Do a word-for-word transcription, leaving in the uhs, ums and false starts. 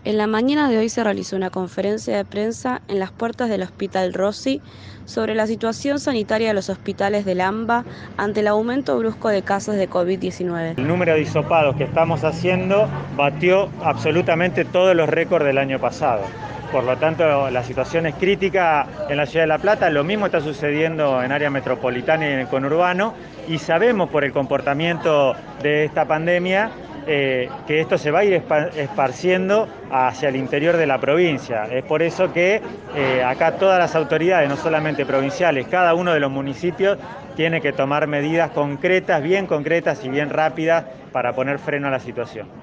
En la mañana de hoy se realizó una conferencia de prensa en las puertas del Hospital Rossi sobre la situación sanitaria de los hospitales del AMBA ante el aumento brusco de casos de COVID diecinueve. El número de hisopados que estamos haciendo batió absolutamente todos los récords del año pasado. Por lo tanto, la situación es crítica en la ciudad de La Plata. Lo mismo está sucediendo en área metropolitana y en el conurbano. Y sabemos por el comportamiento de esta pandemia eh, que esto se va a ir esparciendo hacia el interior de la provincia. Es por eso que eh, acá todas las autoridades, no solamente provinciales, cada uno de los municipios tiene que tomar medidas concretas, bien concretas y bien rápidas para poner freno a la situación.